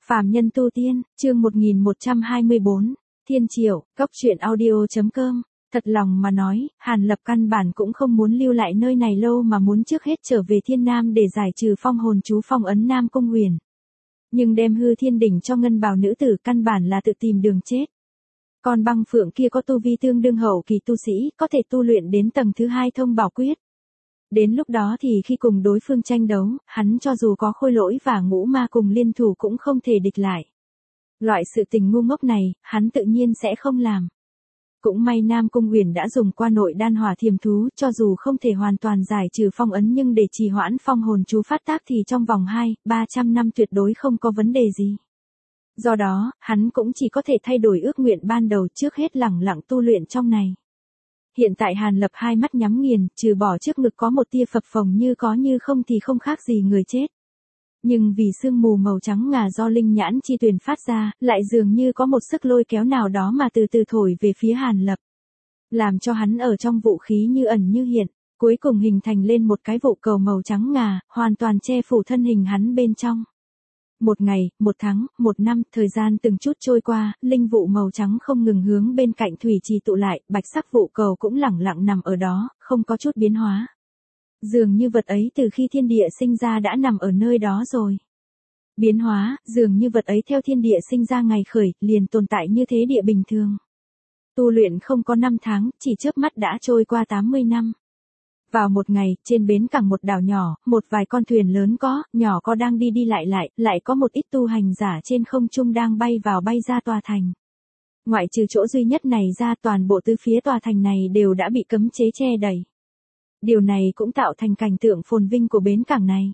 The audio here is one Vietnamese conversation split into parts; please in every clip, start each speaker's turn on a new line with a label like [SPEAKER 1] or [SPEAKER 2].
[SPEAKER 1] Phàm nhân tu tiên, chương 1124, Thiên Triệu, Góc truyện audio.com. Thật lòng mà nói, Hàn Lập căn bản cũng không muốn lưu lại nơi này lâu mà muốn trước hết trở về Thiên Nam để giải trừ phong hồn chú phong ấn Nam Cung Huyền. Nhưng đem hư thiên đỉnh cho ngân bào nữ tử căn bản là tự tìm đường chết. Còn băng phượng kia có tu vi tương đương hậu kỳ tu sĩ, có thể tu luyện đến tầng thứ 2 thông bảo quyết. Đến lúc đó thì khi cùng đối phương tranh đấu, hắn cho dù có khôi lỗi và ngũ ma cùng liên thủ cũng không thể địch lại. Loại sự tình ngu ngốc này, hắn tự nhiên sẽ không làm. Cũng may Nam Cung Huyền đã dùng qua nội đan hỏa thiềm thú, cho dù không thể hoàn toàn giải trừ phong ấn nhưng để trì hoãn phong hồn chú phát tác thì trong vòng 200-300 năm tuyệt đối không có vấn đề gì. Do đó, hắn cũng chỉ có thể thay đổi ước nguyện ban đầu, trước hết lẳng lặng tu luyện trong này. Hiện tại Hàn Lập hai mắt nhắm nghiền, trừ bỏ trước ngực có một tia phập phồng như có như không thì không khác gì người chết. Nhưng vì sương mù màu trắng ngà do linh nhãn chi tuyền phát ra, lại dường như có một sức lôi kéo nào đó mà từ từ thổi về phía Hàn Lập. Làm cho hắn ở trong vũ khí như ẩn như hiện, cuối cùng hình thành lên một cái vụ cầu màu trắng ngà, hoàn toàn che phủ thân hình hắn bên trong. Một ngày, một tháng, một năm, thời gian từng chút trôi qua, linh vụ màu trắng không ngừng hướng bên cạnh thủy trì tụ lại, bạch sắc vụ cầu cũng lẳng lặng nằm ở đó, không có chút biến hóa. Dường như vật ấy từ khi thiên địa sinh ra đã nằm ở nơi đó rồi. Biến hóa, dường như vật ấy theo thiên địa sinh ra ngày khởi, liền tồn tại như thế địa bình thường. Tu luyện không có 5 tháng, chỉ chớp mắt đã trôi qua 80 năm. Vào một ngày, trên bến cảng một đảo nhỏ, một vài con thuyền lớn có, nhỏ có đang đi đi lại có một ít tu hành giả trên không trung đang bay vào bay ra tòa thành. Ngoại trừ chỗ duy nhất này ra, toàn bộ tứ phía tòa thành này đều đã bị cấm chế che đậy. Điều này cũng tạo thành cảnh tượng phồn vinh của bến cảng này.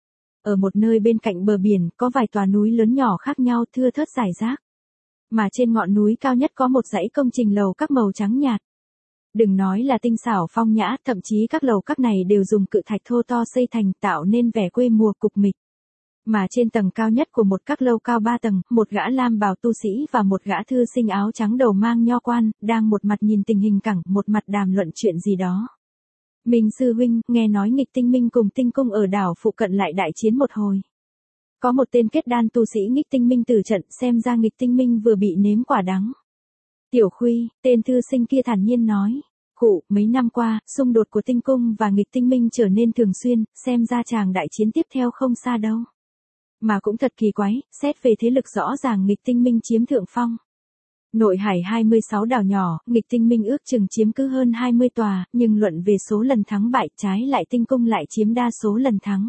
[SPEAKER 1] Ở một nơi bên cạnh bờ biển, có vài tòa núi lớn nhỏ khác nhau thưa thớt rải rác. Mà trên ngọn núi cao nhất có một dãy công trình lầu các màu trắng nhạt. Đừng nói là tinh xảo phong nhã, thậm chí các lầu các này đều dùng cự thạch thô to xây thành, tạo nên vẻ quê mùa cục mịch. Mà trên tầng cao nhất của một các lâu cao 3 tầng, một gã lam bào tu sĩ và một gã thư sinh áo trắng đầu mang nho quan, đang một mặt nhìn tình hình cảng, một mặt đàm luận chuyện gì đó. Minh sư huynh, nghe nói Nghịch Tinh Minh cùng Tinh Cung ở đảo phụ cận lại đại chiến một hồi. Có một tên kết đan tu sĩ Nghịch Tinh Minh tử trận, xem ra Nghịch Tinh Minh vừa bị nếm quả đắng. Tiểu Khuy, tên thư sinh kia thản nhiên nói. Cụ, mấy năm qua, xung đột của Tinh Cung và Nghịch Tinh Minh trở nên thường xuyên, xem ra chàng đại chiến tiếp theo không xa đâu. Mà cũng thật kỳ quái, xét về thế lực rõ ràng Nghịch Tinh Minh chiếm thượng phong. Nội hải 26 đảo nhỏ, Nghịch Tinh Minh ước chừng chiếm cứ hơn 20 tòa, nhưng luận về số lần thắng bại, trái lại Tinh Cung lại chiếm đa số lần thắng.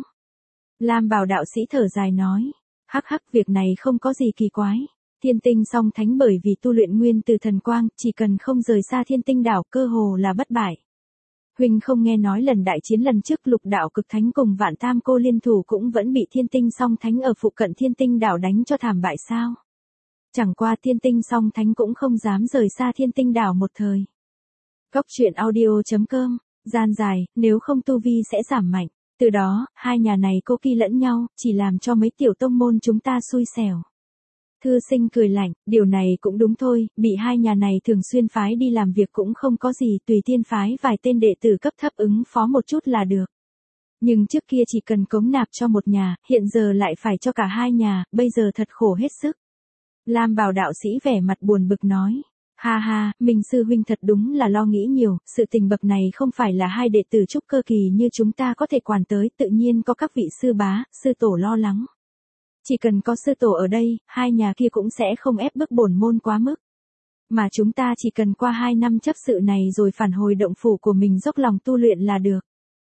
[SPEAKER 1] Lam bào đạo sĩ thở dài nói, hắc, việc này không có gì kỳ quái. Thiên tinh song thánh bởi vì tu luyện nguyên từ thần quang, chỉ cần không rời xa thiên tinh đảo, cơ hồ là bất bại. Huynh không nghe nói lần đại chiến lần trước Lục đạo cực thánh cùng Vạn Tam cô liên thủ cũng vẫn bị thiên tinh song thánh ở phụ cận thiên tinh đảo đánh cho thảm bại sao? Chẳng qua thiên tinh song thánh cũng không dám rời xa thiên tinh đảo một thời. Góc truyện audio.com, gian dài, nếu không tu vi sẽ giảm mạnh. Từ đó, hai nhà này cô kỳ lẫn nhau, chỉ làm cho mấy tiểu tông môn chúng ta xui xẻo. Thư sinh cười lạnh, điều này cũng đúng thôi, bị hai nhà này thường xuyên phái đi làm việc cũng không có gì, tùy tiên phái vài tên đệ tử cấp thấp ứng phó một chút là được. Nhưng trước kia chỉ cần cống nạp cho một nhà, hiện giờ lại phải cho cả hai nhà, bây giờ thật khổ hết sức. Lam bào đạo sĩ vẻ mặt buồn bực nói. Ha, Minh sư huynh thật đúng là lo nghĩ nhiều, sự tình bậc này không phải là hai đệ tử trúc cơ kỳ như chúng ta có thể quản tới, tự nhiên có các vị sư bá, sư tổ lo lắng. Chỉ cần có sư tổ ở đây, hai nhà kia cũng sẽ không ép bức bổn môn quá mức. Mà chúng ta chỉ cần qua 2 năm chấp sự này rồi phản hồi động phủ của mình dốc lòng tu luyện là được.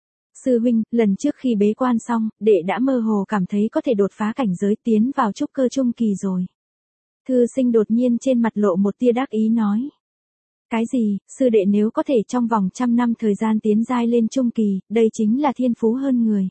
[SPEAKER 1] Sư huynh, lần trước khi bế quan xong, đệ đã mơ hồ cảm thấy có thể đột phá cảnh giới tiến vào trúc cơ trung kỳ rồi. Thư sinh đột nhiên trên mặt lộ một tia đắc ý nói. Cái gì, sư đệ nếu có thể trong vòng 100 năm thời gian tiến giai lên trung kỳ, đây chính là thiên phú hơn người.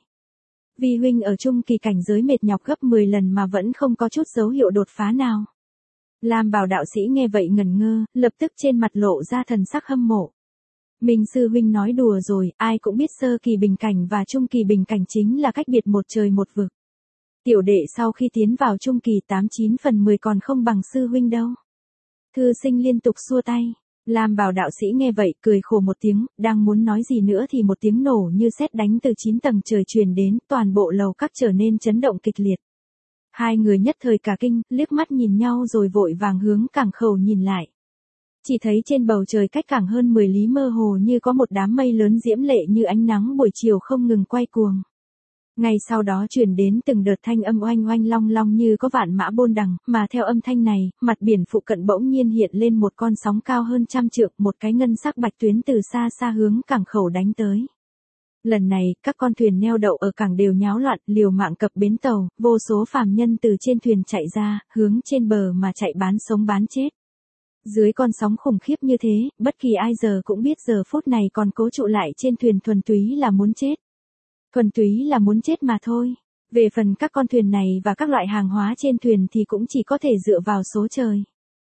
[SPEAKER 1] Vì huynh ở trung kỳ cảnh giới mệt nhọc gấp 10 lần mà vẫn không có chút dấu hiệu đột phá nào. Lam bào đạo sĩ nghe vậy ngẩn ngơ, lập tức trên mặt lộ ra thần sắc hâm mộ. Minh sư huynh nói đùa rồi, ai cũng biết sơ kỳ bình cảnh và trung kỳ bình cảnh chính là cách biệt một trời một vực. Tiểu đệ sau khi tiến vào trung kỳ 89 phần 10 còn không bằng sư huynh đâu. Thư sinh liên tục xua tay. Lam bào đạo sĩ nghe vậy cười khổ một tiếng, đang muốn nói gì nữa thì một tiếng nổ như sét đánh từ 9 tầng trời truyền đến, toàn bộ lầu các trở nên chấn động kịch liệt. Hai người nhất thời cả kinh, liếc mắt nhìn nhau rồi vội vàng hướng cảng khẩu nhìn lại. Chỉ thấy trên bầu trời cách cảng hơn 10 lý mơ hồ như có một đám mây lớn diễm lệ như ánh nắng buổi chiều không ngừng quay cuồng. Ngay sau đó truyền đến từng đợt thanh âm oanh oanh long long như có vạn mã bôn đằng, mà theo âm thanh này, mặt biển phụ cận bỗng nhiên hiện lên một con sóng cao hơn 100 trượng, một cái ngân sắc bạch tuyến từ xa xa hướng cảng khẩu đánh tới. Lần này, các con thuyền neo đậu ở cảng đều nháo loạn, liều mạng cập bến tàu, vô số phàm nhân từ trên thuyền chạy ra, hướng trên bờ mà chạy bán sống bán chết. Dưới con sóng khủng khiếp như thế, bất kỳ ai giờ cũng biết giờ phút này còn cố trụ lại trên thuyền thuần túy là muốn chết. Thuần túy là muốn chết mà thôi. Về phần các con thuyền này và các loại hàng hóa trên thuyền thì cũng chỉ có thể dựa vào số trời.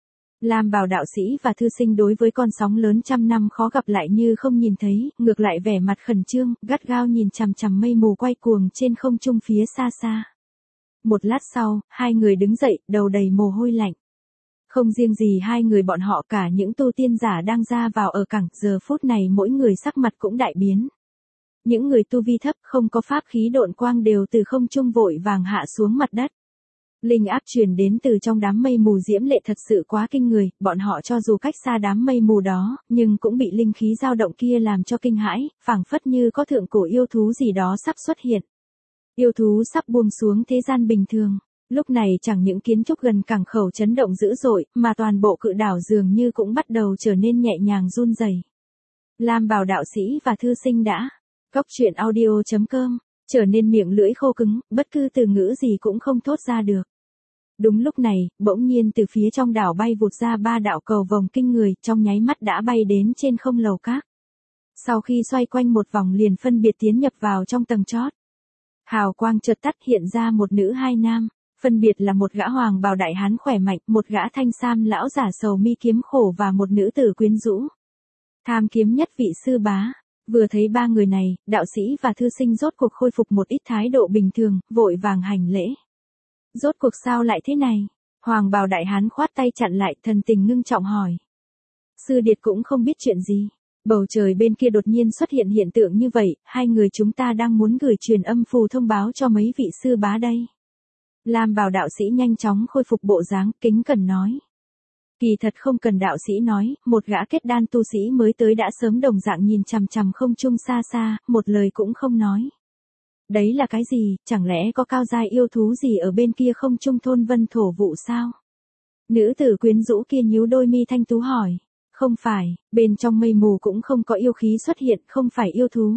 [SPEAKER 1] Lam Bào đạo sĩ và thư sinh đối với con sóng lớn 100 năm khó gặp lại như không nhìn thấy, ngược lại vẻ mặt khẩn trương, gắt gao nhìn chằm chằm mây mù quay cuồng trên không trung phía xa xa. Một lát sau, hai người đứng dậy, đầu đầy mồ hôi lạnh. Không riêng gì hai người bọn họ, cả những tu tiên giả đang ra vào ở cảng, giờ phút này mỗi người sắc mặt cũng đại biến. Những người tu vi thấp không có pháp khí độn quang đều từ không trung vội vàng hạ xuống mặt đất. Linh áp truyền đến từ trong đám mây mù diễm lệ thật sự quá kinh người, bọn họ cho dù cách xa đám mây mù đó, nhưng cũng bị linh khí dao động kia làm cho kinh hãi, phảng phất như có thượng cổ yêu thú gì đó sắp xuất hiện. Yêu thú sắp buông xuống thế gian bình thường. Lúc này chẳng những kiến trúc gần cảng khẩu chấn động dữ dội, mà toàn bộ cự đảo dường như cũng bắt đầu trở nên nhẹ nhàng run rẩy. Lam Bào đạo sĩ và thư sinh đã Cóc truyện audio.com, trở nên miệng lưỡi khô cứng, bất cứ từ ngữ gì cũng không thốt ra được. Đúng lúc này, bỗng nhiên từ phía trong đảo bay vụt ra 3 đạo cầu vồng kinh người, trong nháy mắt đã bay đến trên không lầu các. Sau khi xoay quanh một vòng liền phân biệt tiến nhập vào trong tầng chót. Hào quang chợt tắt, hiện ra một nữ hai nam, phân biệt là một gã hoàng bào đại hán khỏe mạnh, một gã thanh sam lão giả sầu mi kiếm khổ và một nữ tử quyến rũ. Tham kiếm nhất vị sư bá. Vừa thấy ba người này, đạo sĩ và thư sinh rốt cuộc khôi phục một ít thái độ bình thường, vội vàng hành lễ. Rốt cuộc sao lại thế này? Hoàng bào đại hán khoát tay chặn lại, thần tình ngưng trọng hỏi. Sư điệt cũng không biết chuyện gì. Bầu trời bên kia đột nhiên xuất hiện hiện tượng như vậy, hai người chúng ta đang muốn gửi truyền âm phù thông báo cho mấy vị sư bá đây. Lam Bào đạo sĩ nhanh chóng khôi phục bộ dáng, kính cẩn nói. Kỳ thật không cần đạo sĩ nói, một gã kết đan tu sĩ mới tới đã sớm đồng dạng nhìn chằm chằm không trung xa xa, một lời cũng không nói. Đấy là cái gì, chẳng lẽ có cao giai yêu thú gì ở bên kia không trung thôn vân thổ vụ sao? Nữ tử quyến rũ kia nhíu đôi mi thanh tú hỏi. Không phải, bên trong mây mù cũng không có yêu khí xuất hiện, không phải yêu thú.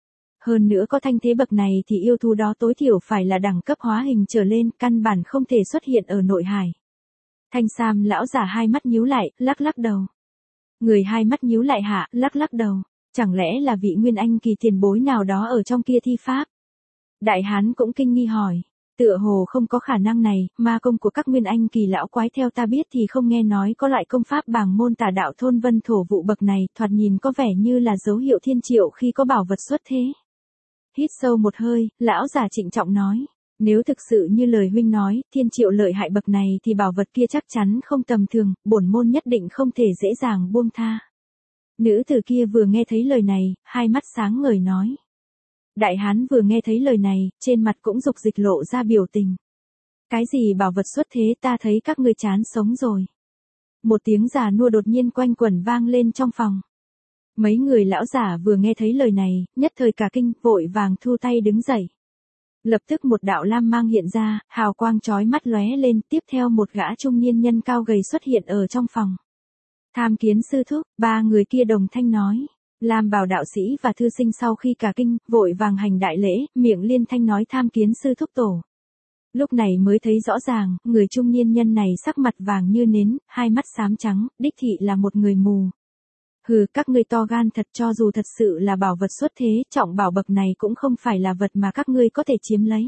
[SPEAKER 1] Hơn nữa có thanh thế bậc này thì yêu thú đó tối thiểu phải là đẳng cấp hóa hình trở lên, căn bản không thể xuất hiện ở nội hải. Thanh sam lão giả hai mắt nhíu lại, lắc lắc đầu. Người hai mắt nhíu lại hạ, lắc lắc đầu. Chẳng lẽ là vị nguyên anh kỳ tiền bối nào đó ở trong kia thi pháp? Đại hán cũng kinh nghi hỏi. Tựa hồ không có khả năng này, ma công của các nguyên anh kỳ lão quái theo ta biết thì không nghe nói có loại công pháp bàng môn tà đạo thôn vân thổ vụ bậc này, thoạt nhìn có vẻ như là dấu hiệu thiên triệu khi có bảo vật xuất thế. Hít sâu một hơi, lão giả trịnh trọng nói. Nếu thực sự như lời huynh nói, thiên triệu lợi hại bậc này thì bảo vật kia chắc chắn không tầm thường, bổn môn nhất định không thể dễ dàng buông tha. Nữ tử kia vừa nghe thấy lời này, hai mắt sáng ngời nói. Đại hán vừa nghe thấy lời này, trên mặt cũng dục dịch lộ ra biểu tình. Cái gì bảo vật xuất thế, ta thấy các ngươi chán sống rồi. Một tiếng già nua đột nhiên quanh quẩn vang lên trong phòng. Mấy người lão giả vừa nghe thấy lời này, nhất thời cả kinh, vội vàng thu tay đứng dậy. Lập tức một đạo lam mang hiện ra, hào quang chói mắt lóe lên, tiếp theo một gã trung niên nhân cao gầy xuất hiện ở trong phòng. Tham kiến sư thúc, ba người kia đồng thanh nói. Lam Bào đạo sĩ và thư sinh sau khi cả kinh, vội vàng hành đại lễ, miệng liên thanh nói tham kiến sư thúc tổ. Lúc này mới thấy rõ ràng, người trung niên nhân này sắc mặt vàng như nến, hai mắt xám trắng, đích thị là một người mù. Hừ, các ngươi to gan thật, cho dù thật sự là bảo vật xuất thế, trọng bảo bậc này cũng không phải là vật mà các ngươi có thể chiếm lấy.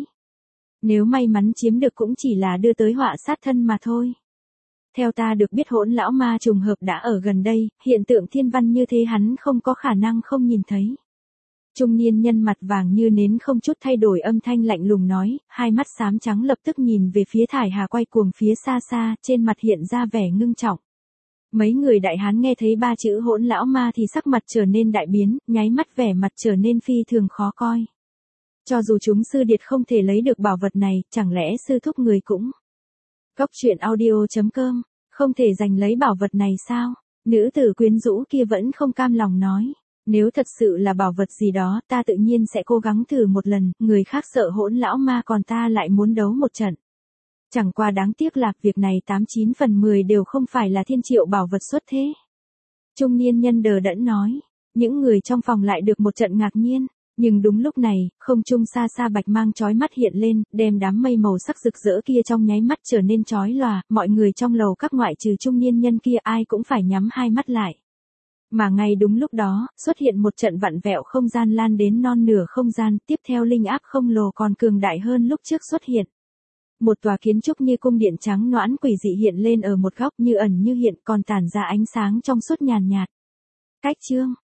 [SPEAKER 1] Nếu may mắn chiếm được cũng chỉ là đưa tới họa sát thân mà thôi. Theo ta được biết hỗn lão ma trùng hợp đã ở gần đây, hiện tượng thiên văn như thế hắn không có khả năng không nhìn thấy. Trung niên nhân mặt vàng như nến không chút thay đổi âm thanh lạnh lùng nói, hai mắt xám trắng lập tức nhìn về phía thải hà quay cuồng phía xa xa, trên mặt hiện ra vẻ ngưng trọng. Mấy người đại hán nghe thấy ba chữ hỗn lão ma thì sắc mặt trở nên đại biến, nháy mắt vẻ mặt trở nên phi thường khó coi. Cho dù chúng sư điệt không thể lấy được bảo vật này, chẳng lẽ sư thúc người cũng. Góc truyện audio.com, không thể giành lấy bảo vật này sao? Nữ tử quyến rũ kia vẫn không cam lòng nói. Nếu thật sự là bảo vật gì đó, ta tự nhiên sẽ cố gắng thử một lần, người khác sợ hỗn lão ma còn ta lại muốn đấu một trận. Chẳng qua đáng tiếc là việc này 89 phần 10 đều không phải là thiên triệu bảo vật xuất thế. Trung niên nhân đờ đẫn nói. Những người trong phòng lại được một trận ngạc nhiên. Nhưng đúng lúc này, không trung xa xa bạch mang chói mắt hiện lên, đem đám mây màu sắc rực rỡ kia trong nháy mắt trở nên chói lòa, mọi người trong lầu các ngoại trừ trung niên nhân kia ai cũng phải nhắm hai mắt lại. Mà ngay đúng lúc đó, xuất hiện một trận vặn vẹo không gian lan đến non nửa không gian, tiếp theo linh áp không lồ còn cường đại hơn lúc trước xuất hiện. Một tòa kiến trúc như cung điện trắng noãn quỷ dị hiện lên ở một góc như ẩn như hiện còn tản ra ánh sáng trong suốt nhàn nhạt. Cách chương